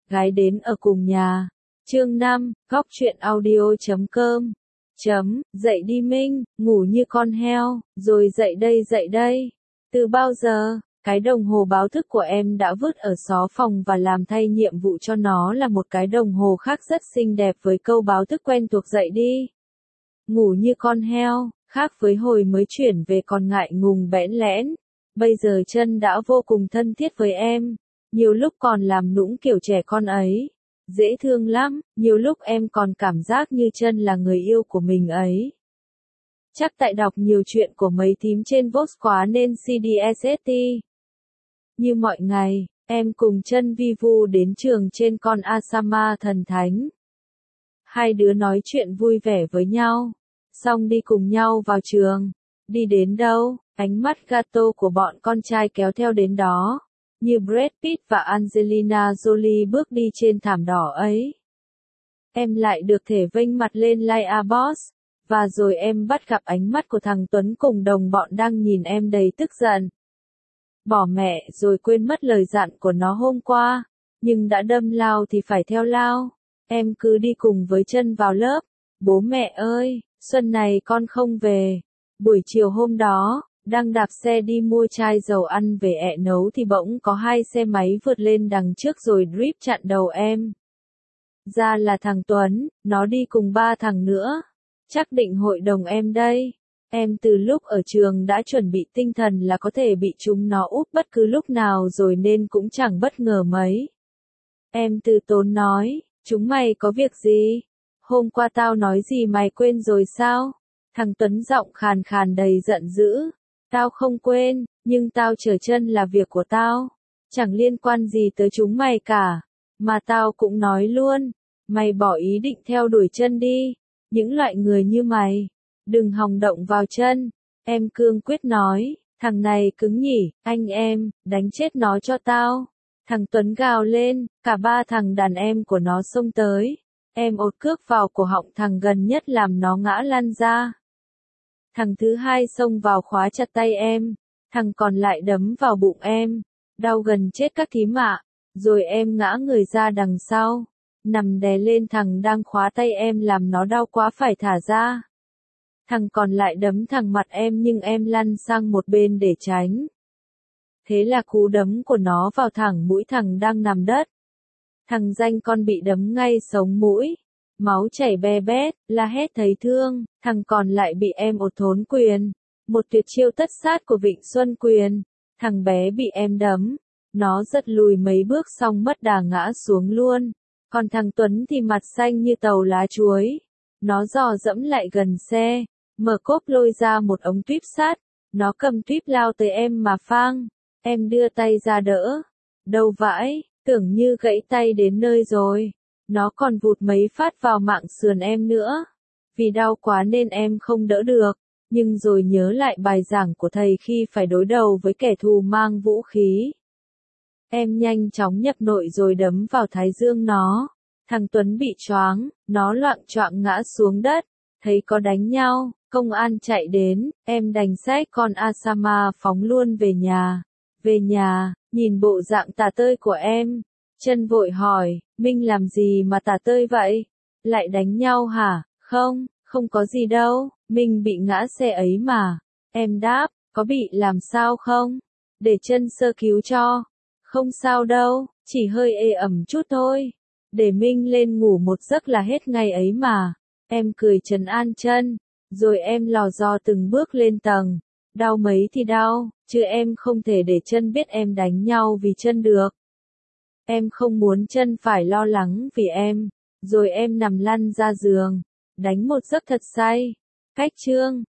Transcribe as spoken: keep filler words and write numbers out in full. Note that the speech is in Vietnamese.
gái đến ở cùng nhà. Chương năm, góc truyện audio chấm com. Chấm, dậy đi Minh, ngủ như con heo, rồi dậy đây dậy đây. Từ bao giờ, cái đồng hồ báo thức của em đã vứt ở xó phòng và làm thay nhiệm vụ cho nó là một cái đồng hồ khác rất xinh đẹp với câu báo thức quen thuộc dậy đi. Ngủ như con heo, khác với hồi mới chuyển về còn ngại ngùng bẽn lẽn. Bây giờ chân đã vô cùng thân thiết với em, nhiều lúc còn làm nũng kiểu trẻ con ấy. Dễ thương lắm, nhiều lúc em còn cảm giác như chân là người yêu của mình ấy. Chắc tại đọc nhiều chuyện của mấy thím trên Vox quá nên xê đê ét ét tê. Như mọi ngày, em cùng chân vi vu đến trường trên con Asama thần thánh. Hai đứa nói chuyện vui vẻ với nhau, xong đi cùng nhau vào trường. Đi đến đâu, ánh mắt gato của bọn con trai kéo theo đến đó. Như Brad Pitt và Angelina Jolie bước đi trên thảm đỏ ấy. Em lại được thể vênh mặt lên like a boss, và rồi em bắt gặp ánh mắt của thằng Tuấn cùng đồng bọn đang nhìn em đầy tức giận. Bỏ mẹ rồi quên mất lời dặn của nó hôm qua, nhưng đã đâm lao thì phải theo lao. Em cứ đi cùng với chân vào lớp. Bố mẹ ơi, xuân này con không về. Buổi chiều hôm đó, đang đạp xe đi mua chai dầu ăn về ẹ nấu thì bỗng có hai xe máy vượt lên đằng trước rồi drip chặn đầu em. Ra là thằng Tuấn, nó đi cùng ba thằng nữa. Chắc định hội đồng em đây. Em từ lúc ở trường đã chuẩn bị tinh thần là có thể bị chúng nó úp bất cứ lúc nào rồi nên cũng chẳng bất ngờ mấy. Em từ tốn nói, chúng mày có việc gì? Hôm qua tao nói gì mày quên rồi sao? Thằng Tuấn giọng khàn khàn đầy giận dữ. Tao không quên, nhưng tao chở chân là việc của tao. Chẳng liên quan gì tới chúng mày cả. Mà tao cũng nói luôn, mày bỏ ý định theo đuổi chân đi. Những loại người như mày, đừng hòng động vào chân. Em cương quyết nói, thằng này cứng nhỉ, anh em, đánh chết nó cho tao. Thằng Tuấn gào lên, cả ba thằng đàn em của nó xông tới. Em ột cước vào cổ họng thằng gần nhất làm nó ngã lăn ra. Thằng thứ hai xông vào khóa chặt tay em, thằng còn lại đấm vào bụng em, đau gần chết các thím ạ. Rồi em ngã người ra đằng sau, nằm đè lên thằng đang khóa tay em làm nó đau quá phải thả ra. Thằng còn lại đấm thẳng mặt em nhưng em lăn sang một bên để tránh. Thế là cú đấm của nó vào thẳng mũi thằng đang nằm đất. Thằng danh con bị đấm ngay sống mũi. Máu chảy be bét, la hét thấy thương, thằng còn lại bị em ột thốn quyền. Một tuyệt chiêu tất sát của Vịnh Xuân Quyền. Thằng bé bị em đấm. Nó giật lùi mấy bước xong mất đà ngã xuống luôn. Còn thằng Tuấn thì mặt xanh như tàu lá chuối. Nó dò dẫm lại gần xe. Mở cốp lôi ra một ống tuyếp sắt. Nó cầm tuyếp lao tới em mà phang. Em đưa tay ra đỡ. Đâu vãi, tưởng như gãy tay đến nơi rồi. Nó còn vụt mấy phát vào mạng sườn em nữa. Vì đau quá nên em không đỡ được. Nhưng rồi nhớ lại bài giảng của thầy khi phải đối đầu với kẻ thù mang vũ khí. Em nhanh chóng nhập nội rồi đấm vào thái dương nó. Thằng Tuấn bị choáng, nó loạng choạng ngã xuống đất. Thấy có đánh nhau, công an chạy đến, em đành xách con Asama phóng luôn về nhà. Về nhà, nhìn bộ dạng tả tơi của em. Chân vội hỏi, Minh làm gì mà tả tơi vậy? Lại đánh nhau hả? Không, không có gì đâu, Minh bị ngã xe ấy mà. Em đáp, có bị làm sao không? Để chân sơ cứu cho. Không sao đâu, chỉ hơi ê ẩm chút thôi. Để Minh lên ngủ một giấc là hết ngày ấy mà. Em cười trấn an chân, rồi em lò dò từng bước lên tầng. Đau mấy thì đau, chứ em không thể để chân biết em đánh nhau vì chân được. Em không muốn chân phải lo lắng vì em. Rồi em nằm lăn ra giường, đánh một giấc thật say. Cách chương